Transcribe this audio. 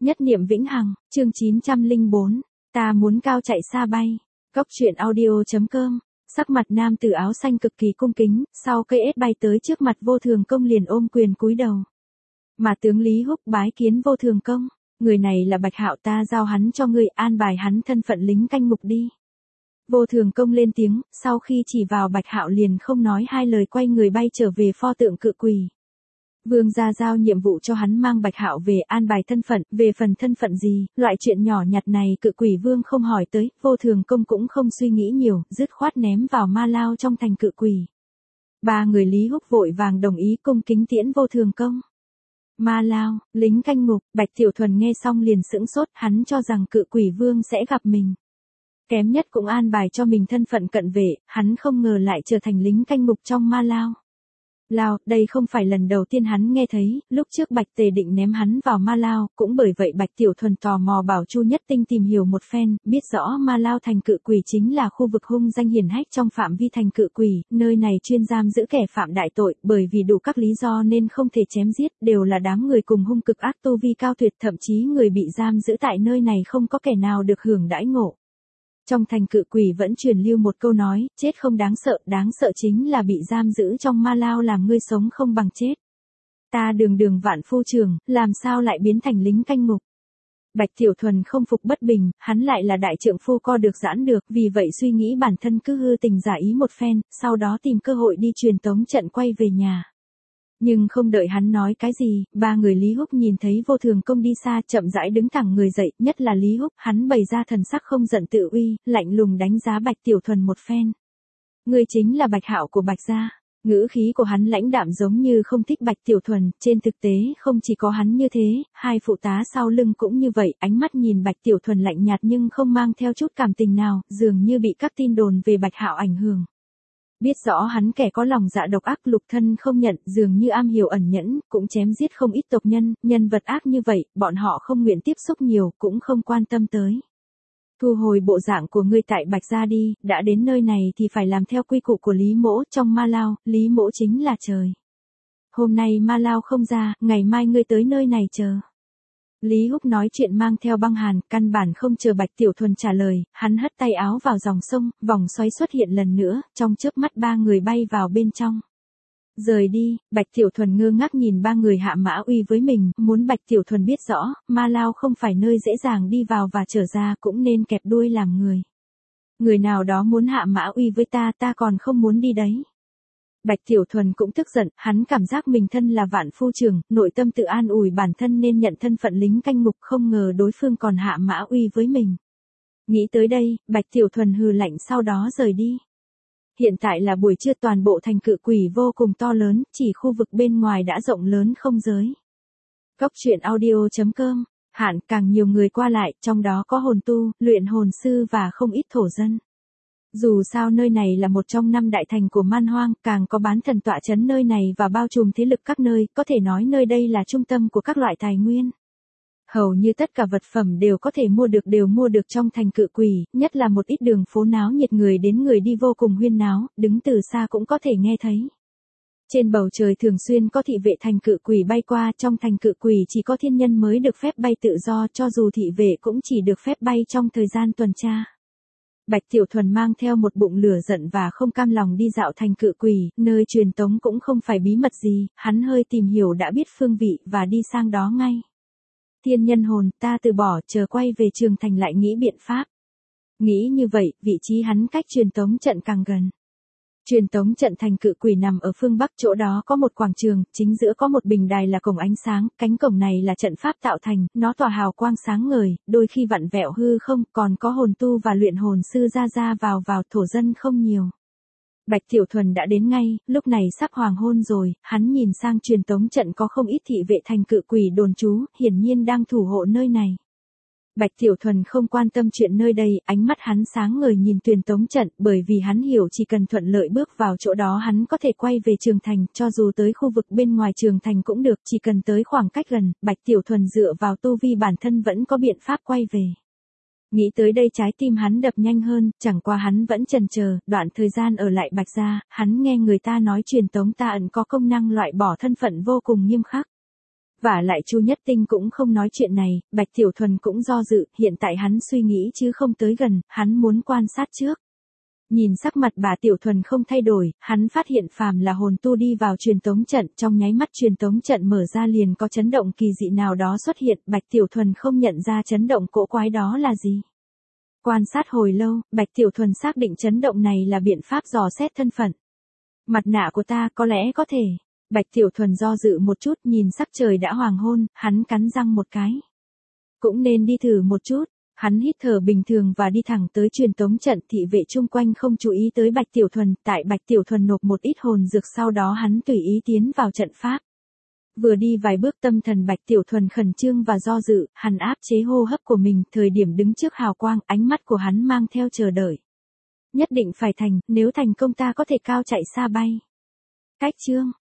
Nhất niệm vĩnh hằng, chương 904, ta muốn cao chạy xa bay. Cốc truyện audio.com. Sắc mặt nam tử áo xanh cực kỳ cung kính, sau cây ếch bay tới trước mặt Vô Thường Công liền ôm quyền cúi đầu. Mà tướng Lý Húc bái kiến Vô Thường Công, người này là Bạch Hạo, ta giao hắn cho ngươi, an bài hắn thân phận lính canh ngục đi. Vô Thường Công lên tiếng, sau khi chỉ vào Bạch Hạo liền không nói hai lời quay người bay trở về pho tượng cự quỷ. Vương gia giao nhiệm vụ cho hắn mang Bạch Hạo về, an bài thân phận, về phần thân phận gì, loại chuyện nhỏ nhặt này cự quỷ vương không hỏi tới, Vô Thường Công cũng không suy nghĩ nhiều, dứt khoát ném vào ma lao trong thành cự quỷ. Ba người Lý Húc vội vàng đồng ý cung kính tiễn Vô Thường Công. Ma lao, lính canh ngục, Bạch Tiểu Thuần nghe xong liền sững sốt, hắn cho rằng cự quỷ vương sẽ gặp mình. Kém nhất cũng an bài cho mình thân phận cận vệ, hắn không ngờ lại trở thành lính canh ngục trong ma lao. Lao, đây không phải lần đầu tiên hắn nghe thấy, lúc trước Bạch Tề định ném hắn vào ma lao, cũng bởi vậy Bạch Tiểu Thuần tò mò bảo Chu Nhất Tinh tìm hiểu một phen, biết rõ ma lao thành cự quỷ chính là khu vực hung danh hiển hách trong phạm vi thành cự quỷ, nơi này chuyên giam giữ kẻ phạm đại tội, bởi vì đủ các lý do nên không thể chém giết, đều là đám người cùng hung cực ác tu vi cao tuyệt, thậm chí người bị giam giữ tại nơi này không có kẻ nào được hưởng đãi ngộ. Trong thành cự quỷ vẫn truyền lưu một câu nói, chết không đáng sợ chính là bị giam giữ trong ma lao làm ngươi sống không bằng chết. Ta đường vạn phu trường, làm sao lại biến thành lính canh ngục? Bạch Tiểu Thuần không phục bất bình, hắn lại là đại trượng phu co được giãn được, vì vậy suy nghĩ bản thân cứ hư tình giả ý một phen, sau đó tìm cơ hội đi truyền tống trận quay về nhà. Nhưng không đợi hắn nói cái gì, ba người Lý Húc nhìn thấy Vô Thường Công đi xa, chậm rãi đứng thẳng người dậy, nhất là Lý Húc, hắn bày ra thần sắc không giận tự uy, lạnh lùng đánh giá Bạch Tiểu Thuần một phen. Ngươi chính là Bạch Hạo của Bạch gia. Ngữ khí của hắn lãnh đạm giống như không thích Bạch Tiểu Thuần, trên thực tế không chỉ có hắn như thế, hai phụ tá sau lưng cũng như vậy, ánh mắt nhìn Bạch Tiểu Thuần lạnh nhạt nhưng không mang theo chút cảm tình nào, dường như bị các tin đồn về Bạch Hạo ảnh hưởng. Biết rõ hắn kẻ có lòng dạ độc ác, lục thân không nhận, dường như am hiểu ẩn nhẫn, cũng chém giết không ít tộc nhân, nhân vật ác như vậy, bọn họ không nguyện tiếp xúc nhiều, cũng không quan tâm tới. Thu hồi bộ dạng của ngươi tại Bạch gia đi, đã đến nơi này thì phải làm theo quy củ của Lý Mỗ, trong ma lao, Lý Mỗ chính là trời. Hôm nay ma lao không ra, ngày mai ngươi tới nơi này chờ. Lý Húc nói chuyện mang theo băng hàn, căn bản không chờ Bạch Tiểu Thuần trả lời, hắn hất tay áo vào dòng sông, vòng xoáy xuất hiện lần nữa, trong chớp mắt ba người bay vào bên trong. Rời đi, Bạch Tiểu Thuần ngơ ngác nhìn ba người hạ mã uy với mình, muốn Bạch Tiểu Thuần biết rõ, ma lao không phải nơi dễ dàng đi vào và trở ra, cũng nên kẹp đuôi làm người. Người nào đó muốn hạ mã uy với ta còn không muốn đi đấy. Bạch Tiểu Thuần cũng tức giận, hắn cảm giác mình thân là vạn phu trường, nội tâm tự an ủi bản thân nên nhận thân phận lính canh ngục, không ngờ đối phương còn hạ mã uy với mình. Nghĩ tới đây, Bạch Tiểu Thuần hừ lạnh sau đó rời đi. Hiện tại là buổi trưa, toàn bộ thành cự quỷ vô cùng to lớn, chỉ khu vực bên ngoài đã rộng lớn không giới. Cốc truyện audio.com, hạn càng nhiều người qua lại, trong đó có hồn tu, luyện hồn sư và không ít thổ dân. Dù sao nơi này là một trong 5 đại thành của Man Hoang, càng có bán thần tọa trấn nơi này và bao trùm thế lực các nơi, có thể nói nơi đây là trung tâm của các loại tài nguyên. Hầu như tất cả vật phẩm đều có thể mua được trong thành cự quỷ, nhất là một ít đường phố náo nhiệt, người đến người đi vô cùng huyên náo, đứng từ xa cũng có thể nghe thấy. Trên bầu trời thường xuyên có thị vệ thành cự quỷ bay qua, trong thành cự quỷ chỉ có thiên nhân mới được phép bay tự do, cho dù thị vệ cũng chỉ được phép bay trong thời gian tuần tra. Bạch Tiểu Thuần mang theo một bụng lửa giận và không cam lòng đi dạo thành cự quỷ, nơi truyền tống cũng không phải bí mật gì, hắn hơi tìm hiểu đã biết phương vị và đi sang đó ngay. Thiên nhân hồn, ta từ bỏ, chờ quay về trường thành lại nghĩ biện pháp. Nghĩ như vậy, vị trí hắn cách truyền tống trận càng gần. Truyền tống trận thành cự quỷ nằm ở phương Bắc, chỗ đó có một quảng trường, chính giữa có một bình đài là cổng ánh sáng, cánh cổng này là trận pháp tạo thành, nó tỏa hào quang sáng ngời, đôi khi vặn vẹo hư không, còn có hồn tu và luyện hồn sư ra vào, thổ dân không nhiều. Bạch Tiểu Thuần đã đến ngay, lúc này sắp hoàng hôn rồi, hắn nhìn sang truyền tống trận có không ít thị vệ thành cự quỷ đồn trú, hiển nhiên đang thủ hộ nơi này. Bạch Tiểu Thuần không quan tâm chuyện nơi đây, ánh mắt hắn sáng ngời nhìn truyền tống trận, bởi vì hắn hiểu chỉ cần thuận lợi bước vào chỗ đó hắn có thể quay về trường thành, cho dù tới khu vực bên ngoài trường thành cũng được, chỉ cần tới khoảng cách gần, Bạch Tiểu Thuần dựa vào tu vi bản thân vẫn có biện pháp quay về. Nghĩ tới đây trái tim hắn đập nhanh hơn, chẳng qua hắn vẫn chần chờ, đoạn thời gian ở lại Bạch gia, hắn nghe người ta nói truyền tống ta ẩn có công năng loại bỏ thân phận vô cùng nghiêm khắc. Vả lại Chu Nhất Tinh cũng không nói chuyện này, Bạch Tiểu Thuần cũng do dự, hiện tại hắn suy nghĩ chứ không tới gần, hắn muốn quan sát trước. Nhìn sắc mặt bà Tiểu Thuần không thay đổi, hắn phát hiện phàm là hồn tu đi vào truyền tống trận, trong nháy mắt truyền tống trận mở ra liền có chấn động kỳ dị nào đó xuất hiện, Bạch Tiểu Thuần không nhận ra chấn động cỗ quái đó là gì. Quan sát hồi lâu, Bạch Tiểu Thuần xác định chấn động này là biện pháp dò xét thân phận. Mặt nạ của ta có lẽ có thể. Bạch Tiểu Thuần do dự một chút, nhìn sắc trời đã hoàng hôn, hắn cắn răng một cái. Cũng nên đi thử một chút. Hắn hít thở bình thường và đi thẳng tới truyền tống trận, thị vệ chung quanh không chú ý tới Bạch Tiểu Thuần, tại Bạch Tiểu Thuần nộp một ít hồn dược sau đó hắn tùy ý tiến vào trận pháp. Vừa đi vài bước tâm thần Bạch Tiểu Thuần khẩn trương và do dự, hắn áp chế hô hấp của mình, thời điểm đứng trước hào quang, ánh mắt của hắn mang theo chờ đợi. Nhất định phải thành, nếu thành công ta có thể cao chạy xa bay. Cách chương